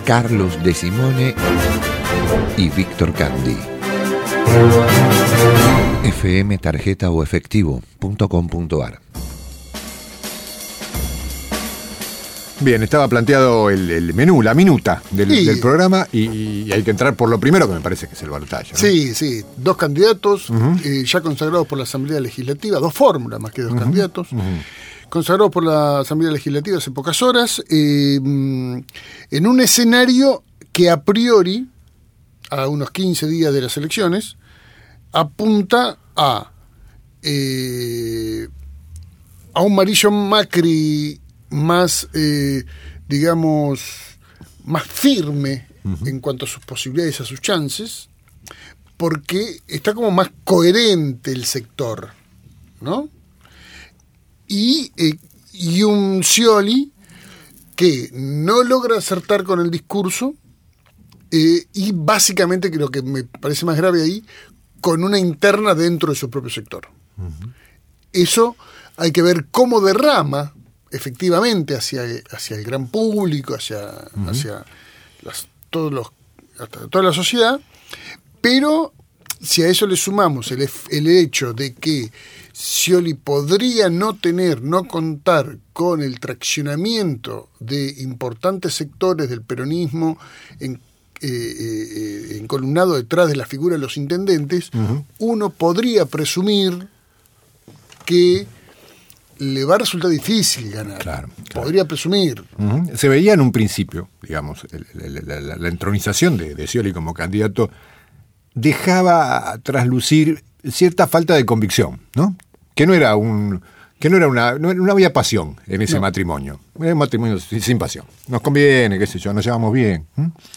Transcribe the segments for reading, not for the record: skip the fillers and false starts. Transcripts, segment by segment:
Carlos De Simone y Víctor Candy. FM, tarjeta o efectivo.com.ar. Bien, estaba planteado el menú, la minuta del programa y hay que entrar por lo primero, que me parece que es el balotaje, ¿no? Sí, dos candidatos ya consagrados por la Asamblea Legislativa, dos fórmulas más que dos candidatos, consagrados por la Asamblea Legislativa hace pocas horas, en un escenario que a priori, a unos 15 días de las elecciones, apunta a un Mauricio Macri más, más firme en cuanto a sus posibilidades, a sus chances, porque está como más coherente el sector, ¿no? Y un Scioli que no logra acertar con el discurso y básicamente, creo que me parece más grave ahí, con una interna dentro de su propio sector. Eso hay que ver cómo derrama efectivamente hacia el gran público, hacia toda la sociedad, pero si a eso le sumamos el hecho de que Scioli podría no contar con el traccionamiento de importantes sectores del peronismo encolumnado detrás de la figura de los intendentes, uno podría presumir que le va a resultar difícil ganar. Claro. Podría presumir. Se veía en un principio, digamos, la entronización de Scioli como candidato dejaba traslucir cierta falta de convicción, ¿no? Que no había pasión en ese matrimonio. Era un matrimonio sin pasión. Nos conviene, qué sé yo, nos llevamos bien.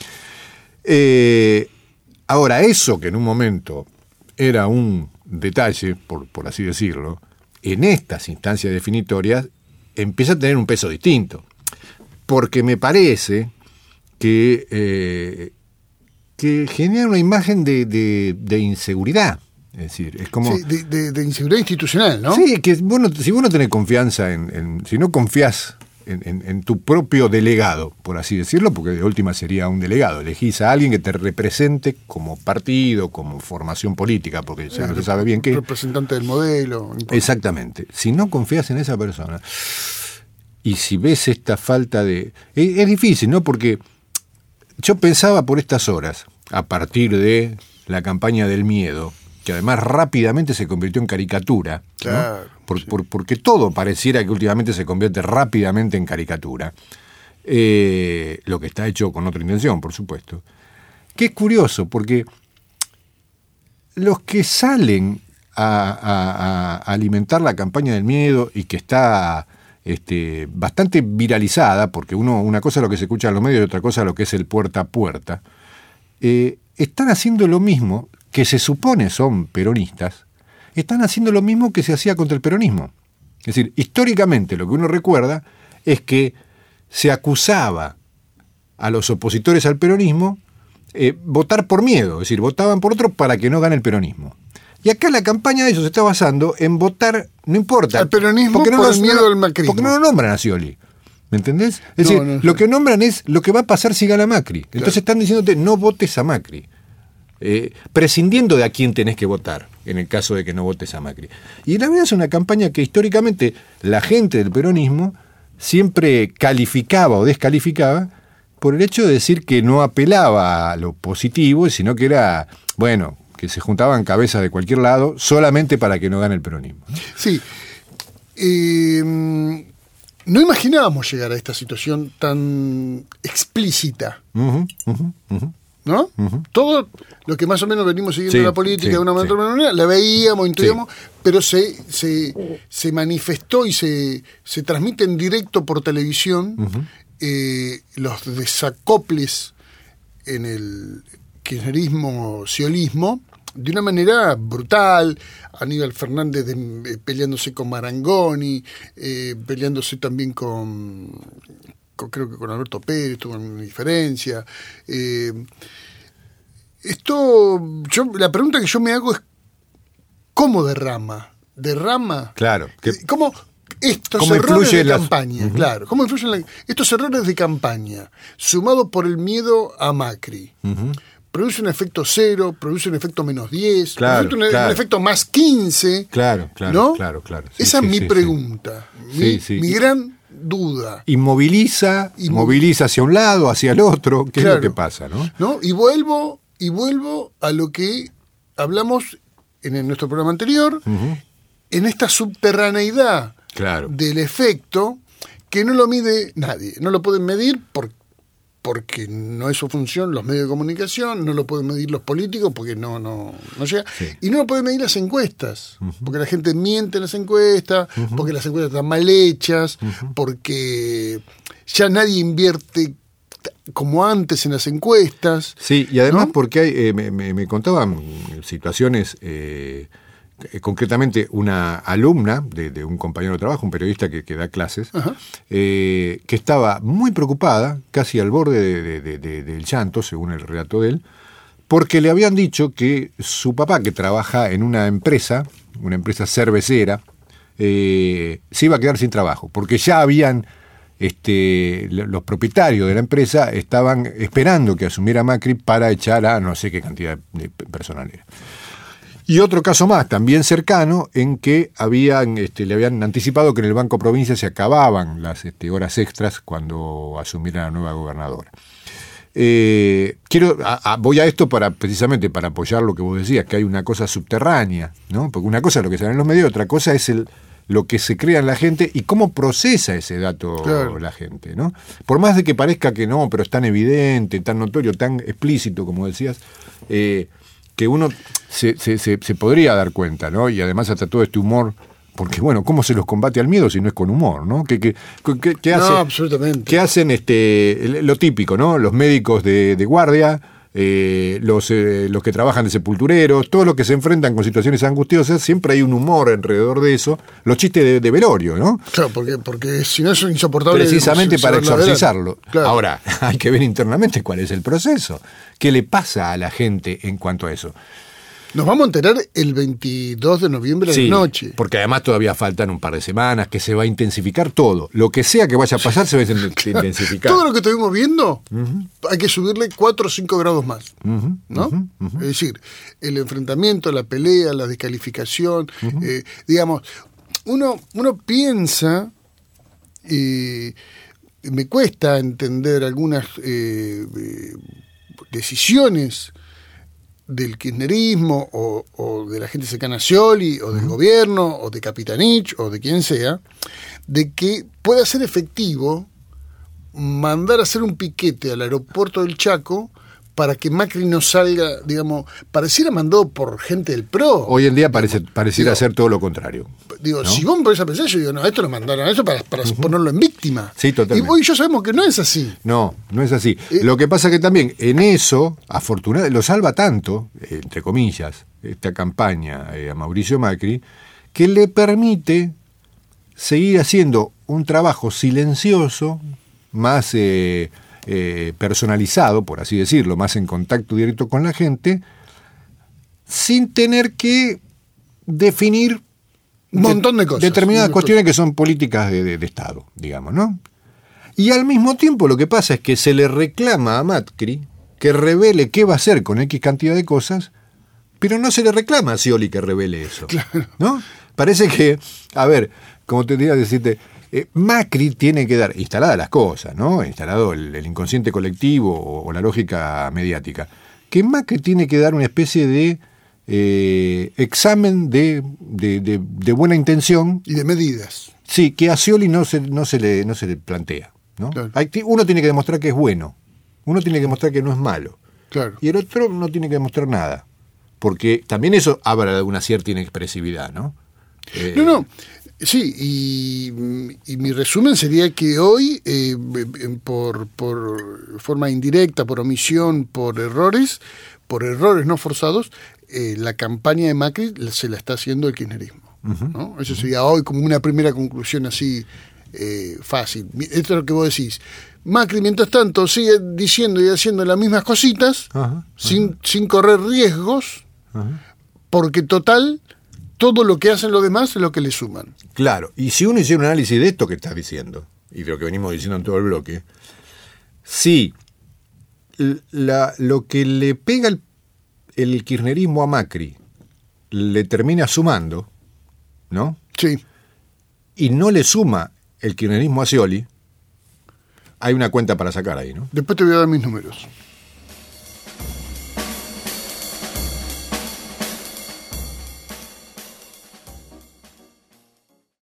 Ahora, eso que en un momento era un detalle, por así decirlo, en estas instancias definitorias empieza a tener un peso distinto, porque me parece que genera una imagen de inseguridad. Es decir, es como... Sí, de inseguridad institucional, ¿no? Sí, que si vos no tenés confianza si no confías en tu propio delegado, por así decirlo, porque de última sería un delegado, elegís a alguien que te represente como partido, como formación política, porque ya no se sabe bien qué. Representante del modelo. Exactamente. Si no confías en esa persona, y si ves esta falta de... Es difícil, ¿no? Porque yo pensaba por estas horas, a partir de la campaña del miedo, que además rápidamente se convirtió en caricatura, ¿no? Claro, porque todo pareciera que últimamente se convierte rápidamente en caricatura, lo que está hecho con otra intención, por supuesto. Que es curioso, porque los que salen a alimentar la campaña del miedo y que está bastante viralizada, porque una cosa es lo que se escucha en los medios y otra cosa es lo que es el puerta a puerta, están haciendo lo mismo, que se supone son peronistas, están haciendo lo mismo que se hacía contra el peronismo. Es decir, históricamente lo que uno recuerda es que se acusaba a los opositores al peronismo votar por miedo, es decir, votaban por otro para que no gane el peronismo. Y acá la campaña de ellos se está basando en votar, no importa. Al peronismo porque por el miedo al macrismo. Porque no lo nombran a Scioli. ¿Me entendés? Es decir, lo que nombran es lo que va a pasar si gana Macri. Entonces están diciéndote, no votes a Macri. Prescindiendo de a quién tenés que votar en el caso de que no votes a Macri. Y la verdad es una campaña que históricamente la gente del peronismo siempre calificaba o descalificaba por el hecho de decir que no apelaba a lo positivo, sino que era, bueno, que se juntaban cabezas de cualquier lado solamente para que no gane el peronismo, ¿no? Sí. No imaginábamos llegar a esta situación tan explícita. ¿No? Todo lo que más o menos venimos siguiendo la política de una manera, la veíamos, intuíamos, pero se manifestó y se transmite en directo por televisión los desacoples en el kirchnerismo, sciolismo, de una manera brutal. Aníbal Fernández peleándose con Marangoni, peleándose también creo que con Alberto Pérez tuvo una diferencia. La pregunta que yo me hago es ¿cómo derrama? ¿Derrama? Claro. ¿Cómo estos ¿Cómo errores influye de en las- campaña, claro, ¿cómo influyen estos errores de campaña, sumados por el miedo a Macri? Produce un efecto 0, produce un efecto -10, Claro, produce claro. un efecto +15. Claro. ¿No? Claro. Sí, Esa sí, es mi sí, pregunta, Sí, sí. mi gran duda. Y moviliza hacia un lado, hacia el otro, ¿qué es Claro. lo que pasa, no? ¿No? Y vuelvo a lo que hablamos en nuestro programa anterior, en esta subterraneidad Claro. del efecto que no lo mide nadie, no lo pueden medir porque no es su función los medios de comunicación, no lo pueden medir los políticos porque no llega, Sí. y no lo pueden medir las encuestas, porque la gente miente en las encuestas, porque las encuestas están mal hechas, porque ya nadie invierte como antes en las encuestas. Sí, y además ¿no? porque hay, me contaban situaciones, concretamente una alumna de un compañero de trabajo, un periodista que da clases, que estaba muy preocupada, casi al borde del llanto, según el relato de él, porque le habían dicho que su papá, que trabaja en una empresa cervecera, se iba a quedar sin trabajo, porque ya habían... los propietarios de la empresa estaban esperando que asumiera Macri para echar a no sé qué cantidad de personal era. Y otro caso más, también cercano, en que le habían anticipado que en el Banco Provincia se acababan las horas extras cuando asumiera la nueva gobernadora. Voy a esto precisamente para apoyar lo que vos decías, que hay una cosa subterránea, ¿no? Porque una cosa es lo que se ve en los medios, otra cosa es lo que se crea en la gente y cómo procesa ese dato Claro. la gente, ¿no? Por más de que parezca que no, pero es tan evidente, tan notorio, tan explícito, como decías, que uno se podría dar cuenta, ¿no? Y además hasta todo este humor, porque bueno, ¿cómo se los combate al miedo si no es con humor, ¿no? ¿Qué No, hace, absolutamente. ¿Qué hacen lo típico, ¿no? Los médicos de guardia, los que trabajan de sepultureros, todos los que se enfrentan con situaciones angustiosas, siempre hay un humor alrededor de eso, los chistes de velorio, ¿no? Claro, porque si no es insoportable. Precisamente para llevarlo adelante. exorcizarlo. Claro. Ahora, hay que ver internamente cuál es el proceso. ¿Qué le pasa a la gente en cuanto a eso? Nos vamos a enterar el 22 de noviembre de la noche. Porque además todavía faltan un par de semanas, que se va a intensificar todo. Lo que sea que vaya a pasar se va a intensificar. Todo lo que estuvimos viendo, hay que subirle 4 o 5 grados más. ¿No? Es decir, el enfrentamiento, la pelea, la descalificación, digamos, uno piensa, me cuesta entender algunas decisiones del kirchnerismo o de la gente cercana a Scioli o del gobierno o de Capitanich o de quien sea, de que pueda ser efectivo mandar a hacer un piquete al aeropuerto del Chaco para que Macri no salga, digamos, pareciera mandado por gente del PRO. Hoy en día pareciera ser todo lo contrario. Digo, ¿no? si vos me pones a pensar, yo digo, no, esto lo mandaron a eso para ponerlo en víctima. Sí, totalmente. Y hoy ya sabemos que no es así. No es así. Lo que pasa que también en eso, afortunadamente, lo salva tanto, entre comillas, esta campaña a Mauricio Macri, que le permite seguir haciendo un trabajo silencioso, más personalizado, por así decirlo, más en contacto directo con la gente, sin tener que definir Un montón de cosas. determinadas cuestiones que son políticas de Estado, digamos, ¿no? Y al mismo tiempo lo que pasa es que se le reclama a Macri que revele qué va a hacer con X cantidad de cosas, pero no se le reclama a Scioli que revele eso, ¿no? Parece que, a ver, como tendría que decirte, Macri tiene que dar, instaladas las cosas, ¿no? Instalado el inconsciente colectivo o la lógica mediática, que Macri tiene que dar una especie de examen de buena intención. Y de medidas. Sí, que a Scioli no se le plantea, ¿no? Claro. Uno tiene que demostrar que es bueno, uno tiene que demostrar que no es malo, Claro. y el otro no tiene que demostrar nada, porque también eso habla de una cierta inexpresividad, ¿no? No. Sí, y mi resumen sería que hoy, por forma indirecta, por omisión, por errores no forzados, la campaña de Macri se la está haciendo el kirchnerismo, ¿no? Eso sería hoy como una primera conclusión así fácil. Esto es lo que vos decís. Macri, mientras tanto, sigue diciendo y haciendo las mismas cositas, sin correr riesgos, porque total todo lo que hacen los demás es lo que le suman. Claro, y si uno hiciera un análisis de esto que estás diciendo, y de lo que venimos diciendo en todo el bloque, sí, lo que le pega el kirchnerismo a Macri le termina sumando, ¿no? Sí. Y no le suma el kirchnerismo a Scioli, hay una cuenta para sacar ahí, ¿no? Después te voy a dar mis números.